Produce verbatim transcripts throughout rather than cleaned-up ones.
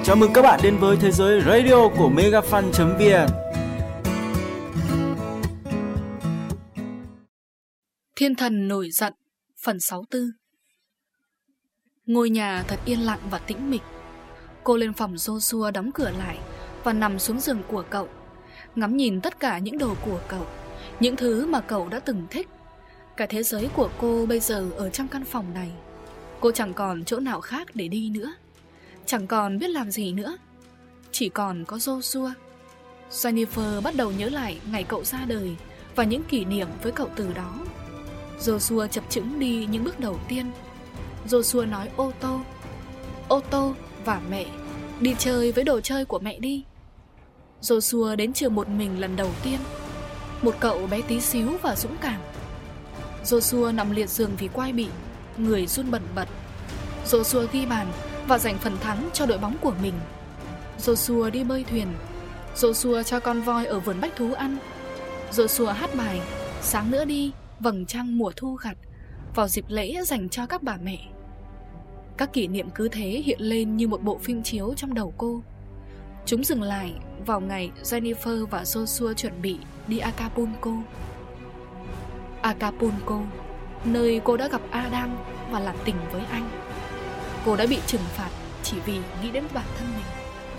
Chào mừng các bạn đến với thế giới radio của megafan chấm vn. Thiên thần nổi giận phần sáu mươi tư. Ngôi nhà thật yên lặng và tĩnh mịch. Cô lên phòng Joshua đóng cửa lại và nằm xuống giường của cậu, ngắm nhìn tất cả những đồ của cậu, những thứ mà cậu đã từng thích. Cả thế giới của cô bây giờ ở trong căn phòng này. Cô chẳng còn chỗ nào khác để đi nữa, chẳng còn biết làm gì nữa, chỉ còn có Joshua. Jennifer bắt đầu nhớ lại ngày cậu ra đời và những kỷ niệm với cậu từ đó. Joshua chập chững đi những bước đầu tiên. Joshua nói ô tô, ô tô và mẹ, đi chơi với đồ chơi của mẹ đi. Joshua đến trường một mình lần đầu tiên, một cậu bé tí xíu và dũng cảm. Joshua nằm liệt giường vì quai bị, người run bần bật. Joshua ghi bàn và giành phần thắng cho đội bóng của mình. Joshua đi bơi thuyền. Joshua cho con voi ở vườn bách thú ăn. Joshua hát bài Sáng nữa đi, vầng trăng mùa thu gặt vào dịp lễ dành cho các bà mẹ. Các kỷ niệm cứ thế hiện lên như một bộ phim chiếu trong đầu cô. Chúng dừng lại vào ngày Jennifer và Joshua chuẩn bị đi Acapulco. Acapulco, nơi cô đã gặp Adam và làm tình với anh. Cô đã bị trừng phạt chỉ vì nghĩ đến bản thân mình.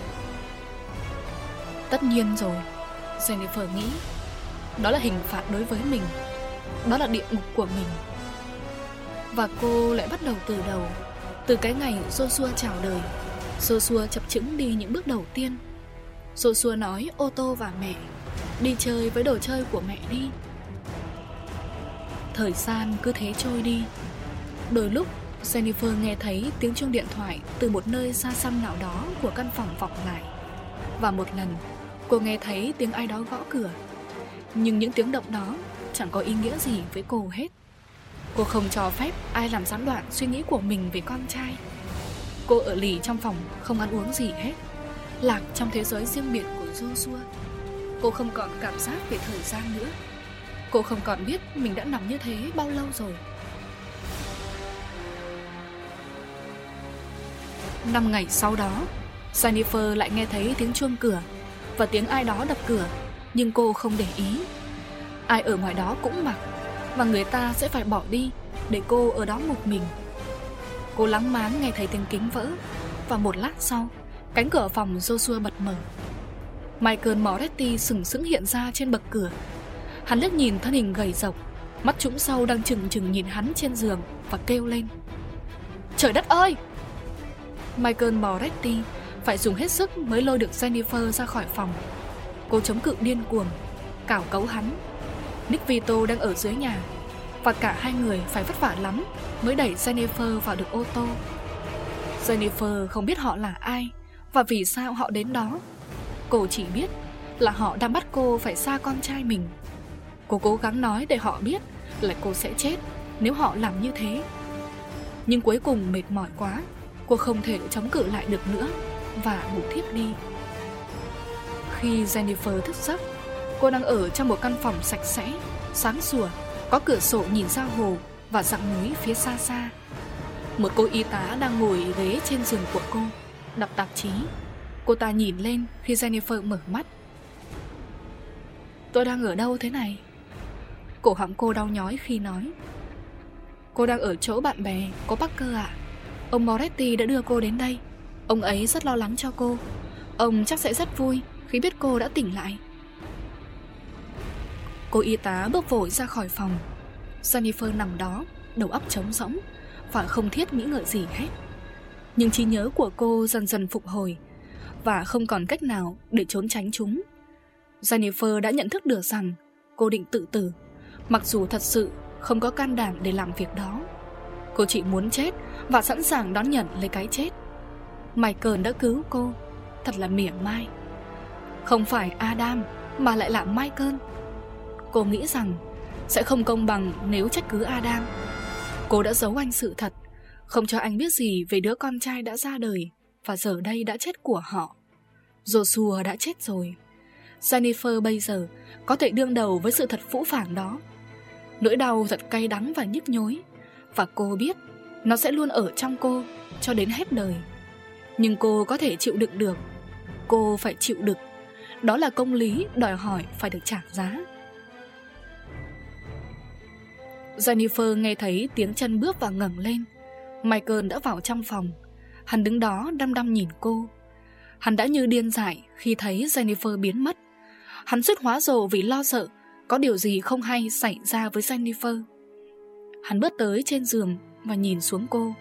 Tất nhiên rồi, Jennifer nghĩ, đó là hình phạt đối với mình, đó là địa ngục của mình. Và cô lại bắt đầu từ đầu, từ cái ngày Joshua chào đời. Joshua chập chững đi những bước đầu tiên. Joshua nói ô tô và mẹ, đi chơi với đồ chơi của mẹ đi. Thời gian cứ thế trôi đi. Đôi lúc Jennifer nghe thấy tiếng chuông điện thoại từ một nơi xa xăm nào đó của căn phòng vọng lại. Và một lần cô nghe thấy tiếng ai đó gõ cửa. Nhưng những tiếng động đó chẳng có ý nghĩa gì với cô hết. Cô không cho phép ai làm gián đoạn suy nghĩ của mình về con trai. Cô ở lì trong phòng, không ăn uống gì hết, lạc trong thế giới riêng biệt của Joshua. Cô không còn cảm giác về thời gian nữa. Cô không còn biết mình đã nằm như thế bao lâu rồi. Năm ngày sau đó, Jennifer lại nghe thấy tiếng chuông cửa và tiếng ai đó đập cửa. Nhưng cô không để ý. Ai ở ngoài đó cũng mặc, và người ta sẽ phải bỏ đi để cô ở đó một mình. Cô lắng máng nghe thấy tiếng kính vỡ. Và một lát sau, cánh cửa phòng Joshua bật mở. Michael Moretti sừng sững hiện ra trên bậc cửa. Hắn liếc nhìn thân hình gầy rộc, mắt trũng sâu đang chừng chừng nhìn hắn trên giường và kêu lên: Trời đất ơi! Michael Moretti phải dùng hết sức mới lôi được Jennifer ra khỏi phòng. Cô chống cự điên cuồng, cào cấu hắn. Nick Vito đang ở dưới nhà, và cả hai người phải vất vả lắm mới đẩy Jennifer vào được ô tô. Jennifer không biết họ là ai và vì sao họ đến đó. Cô chỉ biết là họ đang bắt cô phải xa con trai mình. Cô cố gắng nói để họ biết là cô sẽ chết nếu họ làm như thế. Nhưng cuối cùng mệt mỏi quá, cô không thể chống cự lại được nữa và ngủ thiếp đi. Khi Jennifer thức giấc, cô đang ở trong một căn phòng sạch sẽ, sáng sủa, có cửa sổ nhìn ra hồ và dặng núi phía xa xa. Một cô y tá đang ngồi ghế trên giường của cô, đọc tạp chí. Cô ta nhìn lên khi Jennifer mở mắt. Tôi đang ở đâu thế này? Cổ họng cô đau nhói khi nói. Cô đang ở chỗ bạn bè, cô Parker ạ. Ông Moretti đã đưa cô đến đây. Ông ấy rất lo lắng cho cô. Ông chắc sẽ rất vui khi biết cô đã tỉnh lại. Cô y tá bước vội ra khỏi phòng. Jennifer nằm đó, đầu óc trống rỗng và không thiết nghĩ ngợi gì hết. Nhưng trí nhớ của cô dần dần phục hồi và không còn cách nào để trốn tránh chúng. Jennifer đã nhận thức được rằng cô định tự tử, mặc dù thật sự không có can đảm để làm việc đó. Cô chỉ muốn chết và sẵn sàng đón nhận lấy cái chết. Michael đã cứu cô, thật là mỉa mai. Không phải Adam mà lại là Michael. Cô nghĩ rằng sẽ không công bằng nếu trách cứ Adam. Cô đã giấu anh sự thật, không cho anh biết gì về đứa con trai đã ra đời và giờ đây đã chết của họ. Joshua đã chết rồi. Jennifer bây giờ có thể đương đầu với sự thật phũ phàng đó. Nỗi đau thật cay đắng và nhức nhối, và cô biết nó sẽ luôn ở trong cô cho đến hết đời. Nhưng cô có thể chịu đựng được. Cô phải chịu đựng. Đó là công lý đòi hỏi phải được trả giá. Jennifer nghe thấy tiếng chân bước và ngẩng lên. Michael đã vào trong phòng. Hắn đứng đó đăm đăm nhìn cô. Hắn đã như điên dại khi thấy Jennifer biến mất. Hắn suýt hóa rồ vì lo sợ có điều gì không hay xảy ra với Jennifer. Hắn bước tới trên giường và nhìn xuống cô.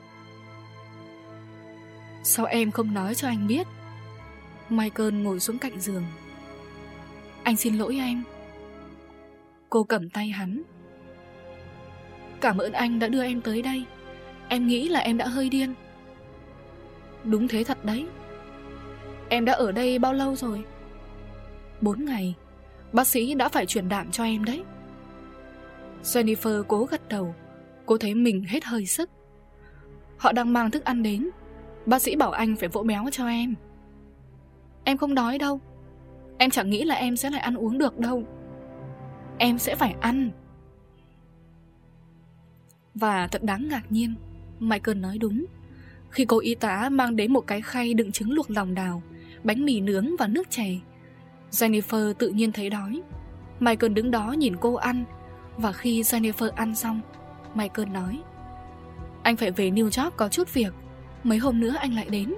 Sao em không nói cho anh biết? Michael ngồi xuống cạnh giường. Anh xin lỗi em. Cô cầm tay hắn. Cảm ơn anh đã đưa em tới đây. Em nghĩ là em đã hơi điên. Đúng thế thật đấy. Em đã ở đây bao lâu rồi? Bốn ngày. Bác sĩ đã phải truyền đạm cho em đấy. Jennifer cố gật đầu. Cô thấy mình hết hơi sức. Họ đang mang thức ăn đến. Bác sĩ bảo anh phải vỗ béo cho em. Em không đói đâu. Em chẳng nghĩ là em sẽ lại ăn uống được đâu. Em sẽ phải ăn. Và thật đáng ngạc nhiên, Michael nói đúng. Khi cô y tá mang đến một cái khay đựng trứng luộc lòng đào, bánh mì nướng và nước chè, Jennifer tự nhiên thấy đói. Michael đứng đó nhìn cô ăn. Và khi Jennifer ăn xong, Michael nói: Anh phải về New York có chút việc. Mấy hôm nữa anh lại đến.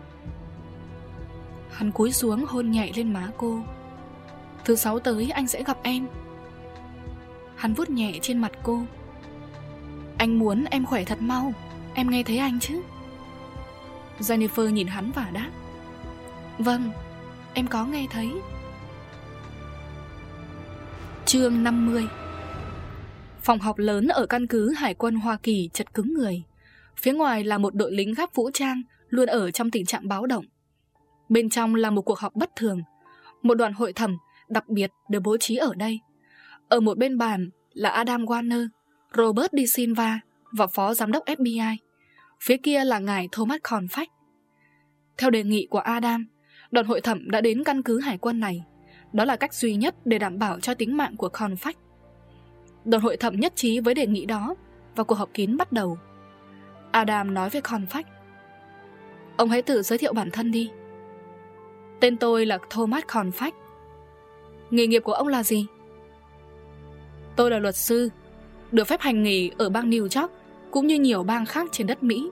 Hắn cúi xuống hôn nhẹ lên má cô. Thứ sáu tới anh sẽ gặp em. Hắn vuốt nhẹ trên mặt cô. Anh muốn em khỏe thật mau. Em nghe thấy anh chứ? Jennifer nhìn hắn và đáp: Vâng, em có nghe thấy. Chương năm mươi. Phòng họp lớn ở căn cứ Hải quân Hoa Kỳ chật cứng người. Phía ngoài là một đội lính gác vũ trang luôn ở trong tình trạng báo động. Bên trong là một cuộc họp bất thường. Một đoàn hội thẩm đặc biệt được bố trí ở đây. Ở một bên bàn là Adam Warner, Robert De Silva và phó giám đốc ép bê i. Phía kia là ngài Thomas Confact. Theo đề nghị của Adam, đoàn hội thẩm đã đến căn cứ hải quân này. Đó là cách duy nhất để đảm bảo cho tính mạng của Confact. Đoàn hội thẩm nhất trí với đề nghị đó và cuộc họp kín bắt đầu. Adam nói với Confact: Ông hãy tự giới thiệu bản thân đi. Tên tôi là Thomas Confact. Nghề nghiệp của ông là gì? Tôi là luật sư, được phép hành nghề ở bang New York cũng như nhiều bang khác trên đất Mỹ.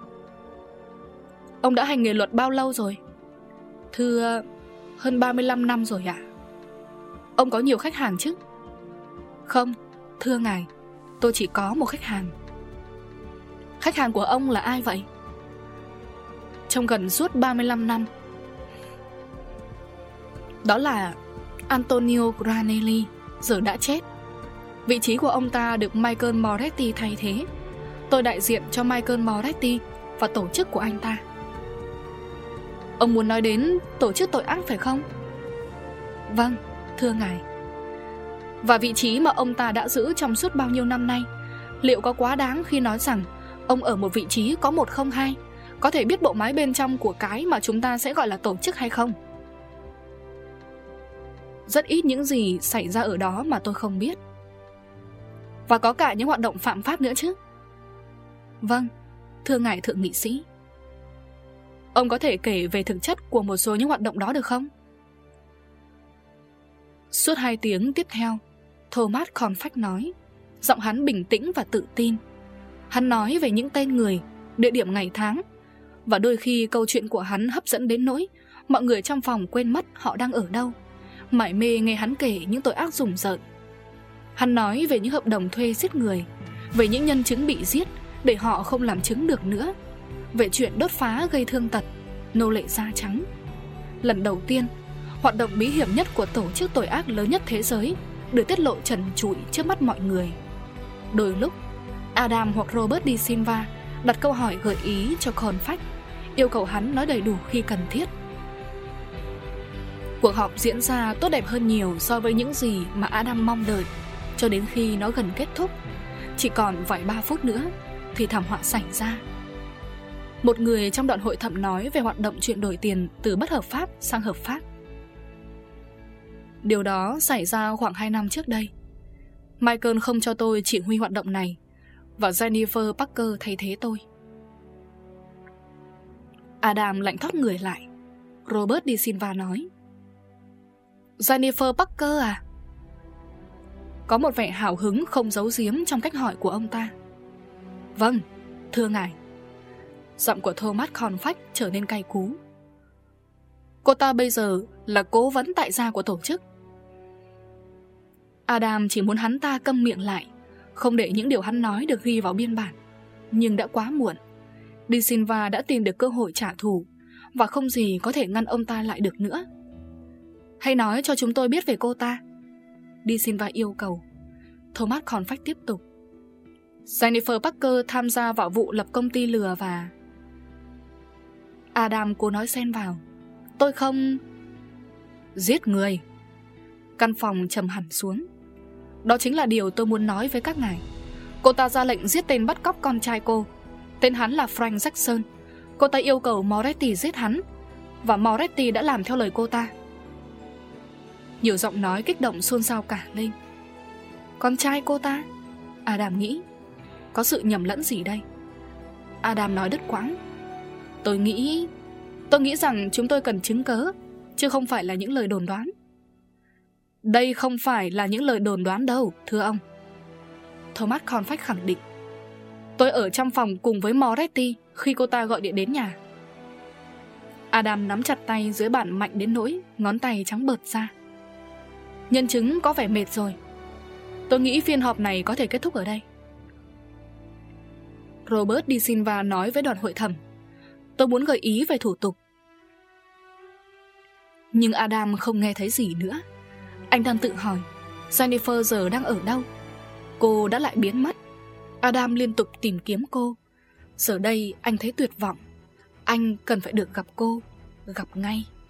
Ông đã hành nghề luật bao lâu rồi? Thưa, hơn ba mươi lăm năm rồi ạ. Ông có nhiều khách hàng chứ? Không, thưa ngài, tôi chỉ có một khách hàng. Khách hàng của ông là ai vậy? Trong gần suốt ba mươi lăm năm. Đó là Antonio Granelli, giờ đã chết. Vị trí của ông ta được Michael Moretti thay thế. Tôi đại diện cho Michael Moretti và tổ chức của anh ta. Ông muốn nói đến tổ chức tội ác phải không? Vâng, thưa ngài. Và vị trí mà ông ta đã giữ trong suốt bao nhiêu năm nay, liệu có quá đáng khi nói rằng ông ở một vị trí có một không hai, có thể biết bộ máy bên trong của cái mà chúng ta sẽ gọi là tổ chức hay không? Rất ít những gì xảy ra ở đó mà tôi không biết. Và có cả những hoạt động phạm pháp nữa chứ? Vâng, thưa ngài thượng nghị sĩ. Ông có thể kể về thực chất của một số những hoạt động đó được không? Suốt hai tiếng tiếp theo, Thomas Confact nói. Giọng hắn bình tĩnh và tự tin. Hắn nói về những tên người, địa điểm ngày tháng. Và đôi khi câu chuyện của hắn hấp dẫn đến nỗi mọi người trong phòng quên mất họ đang ở đâu, mải mê nghe hắn kể những tội ác rùng rợn. Hắn nói về những hợp đồng thuê giết người, về những nhân chứng bị giết để họ không làm chứng được nữa, về chuyện đốt phá gây thương tật, nô lệ da trắng. Lần đầu tiên, hoạt động bí hiểm nhất của tổ chức tội ác lớn nhất thế giới được tiết lộ trần trụi trước mắt mọi người. Đôi lúc, Adam hoặc Robert De Silva đặt câu hỏi gợi ý cho Confact, yêu cầu hắn nói đầy đủ khi cần thiết. Cuộc họp diễn ra tốt đẹp hơn nhiều so với những gì mà Adam mong đợi. Cho đến khi nó gần kết thúc, chỉ còn vài ba phút nữa thì thảm họa xảy ra. Một người trong đoàn hội thẩm nói về hoạt động chuyển đổi tiền từ bất hợp pháp sang hợp pháp. Điều đó xảy ra khoảng hai năm trước đây. Michael không cho tôi chỉ huy hoạt động này, và Jennifer Parker thay thế tôi. Adam lạnh thót người lại. Robert De Silva nói: Jennifer Parker à? Có một vẻ hào hứng không giấu giếm trong cách hỏi của ông ta. Vâng, thưa ngài. Giọng của Thomas Confax trở nên cay cú. Cô ta bây giờ là cố vấn tại gia của tổ chức. Adam chỉ muốn hắn ta câm miệng lại, không để những điều hắn nói được ghi vào biên bản. Nhưng đã quá muộn. De Silva đã tìm được cơ hội trả thù, và không gì có thể ngăn ông ta lại được nữa. Hãy nói cho chúng tôi biết về cô ta, De Silva yêu cầu. Thomas Confax tiếp tục: Jennifer Parker tham gia vào vụ lập công ty lừa và... Adam cố nói xen vào: Tôi không... Giết người. Căn phòng trầm hẳn xuống. Đó chính là điều tôi muốn nói với các ngài. Cô ta ra lệnh giết tên bắt cóc con trai cô. Tên hắn là Frank Jackson. Cô ta yêu cầu Moretti giết hắn, và Moretti đã làm theo lời cô ta. Nhiều giọng nói kích động xôn xao cả lên. Con trai cô ta? Adam nghĩ. Có sự nhầm lẫn gì đây? Adam nói đứt quãng: Tôi nghĩ... Tôi nghĩ rằng chúng tôi cần chứng cớ, chứ không phải là những lời đồn đoán. Đây không phải là những lời đồn đoán đâu, thưa ông, Thomas Confax khẳng định. Tôi ở trong phòng cùng với Moretti khi cô ta gọi điện đến nhà. Adam nắm chặt tay dưới bàn mạnh đến nỗi ngón tay trắng bợt ra. Nhân chứng có vẻ mệt rồi. Tôi nghĩ phiên họp này có thể kết thúc ở đây. Robert De Silva nói với đoàn hội thẩm: Tôi muốn gợi ý về thủ tục. Nhưng Adam không nghe thấy gì nữa. Anh đang tự hỏi Jennifer giờ đang ở đâu. Cô đã lại biến mất. Adam liên tục tìm kiếm cô. Giờ đây anh thấy tuyệt vọng. Anh cần phải được gặp cô, gặp ngay.